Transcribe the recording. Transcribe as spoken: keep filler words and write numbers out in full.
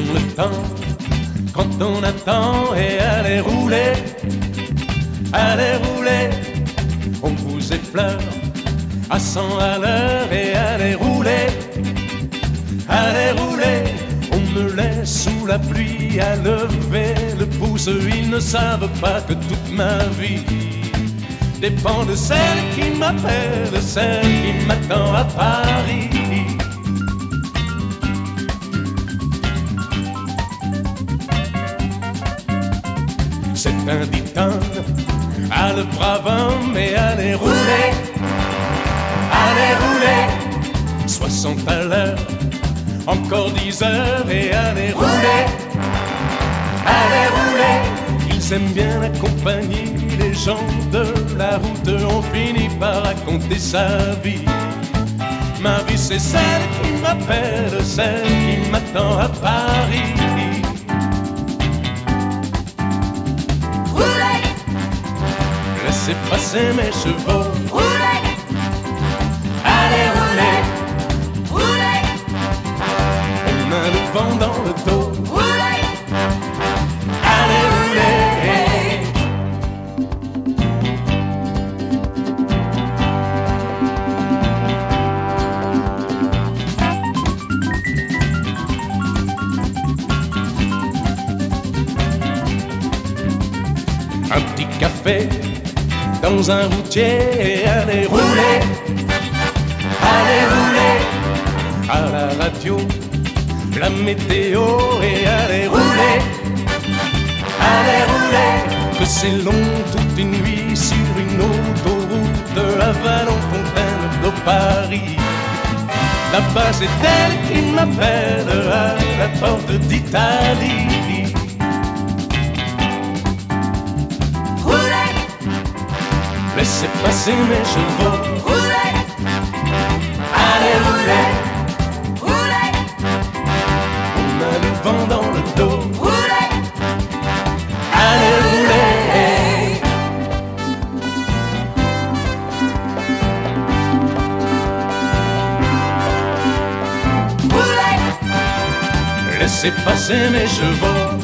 le temps quand on attend et allez rouler, allez rouler, on vous effleure à cent à l'heure et allez rouler, allez rouler, on me laisse sous la pluie à lever le pouce, ils ne savent pas que toute ma vie dépend de celle qui m'appelle, celle qui m'attend à Paris. C'est un dicton à le brave homme et allez rouler, allez rouler, soixante à l'heure, encore dix heures et allez rouler, allez rouler. Ils aiment bien la compagnie, les gens de la route, on finit par raconter sa vie. Ma vie c'est celle qui m'appelle, celle qui m'attend à Paris. Laissez passer mes chevaux, Roulez, allez rouler, roulez, on a le vent dans le dos, roulez, allez rouler. Un petit café dans un routier et allez rouler, allez rouler, à la radio, la météo et allez rouler, allez rouler, que c'est long toute une nuit sur une autoroute à Vallon-Fontaine de Paris. Là-bas c'est elle qui m'appelle à la porte d'Italie. Laissez passer mes chevaux, roulez, allez rouler, roulez, on a le vent dans le dos, roulez, allez rouler. roulez, Laissez passer mes chevaux,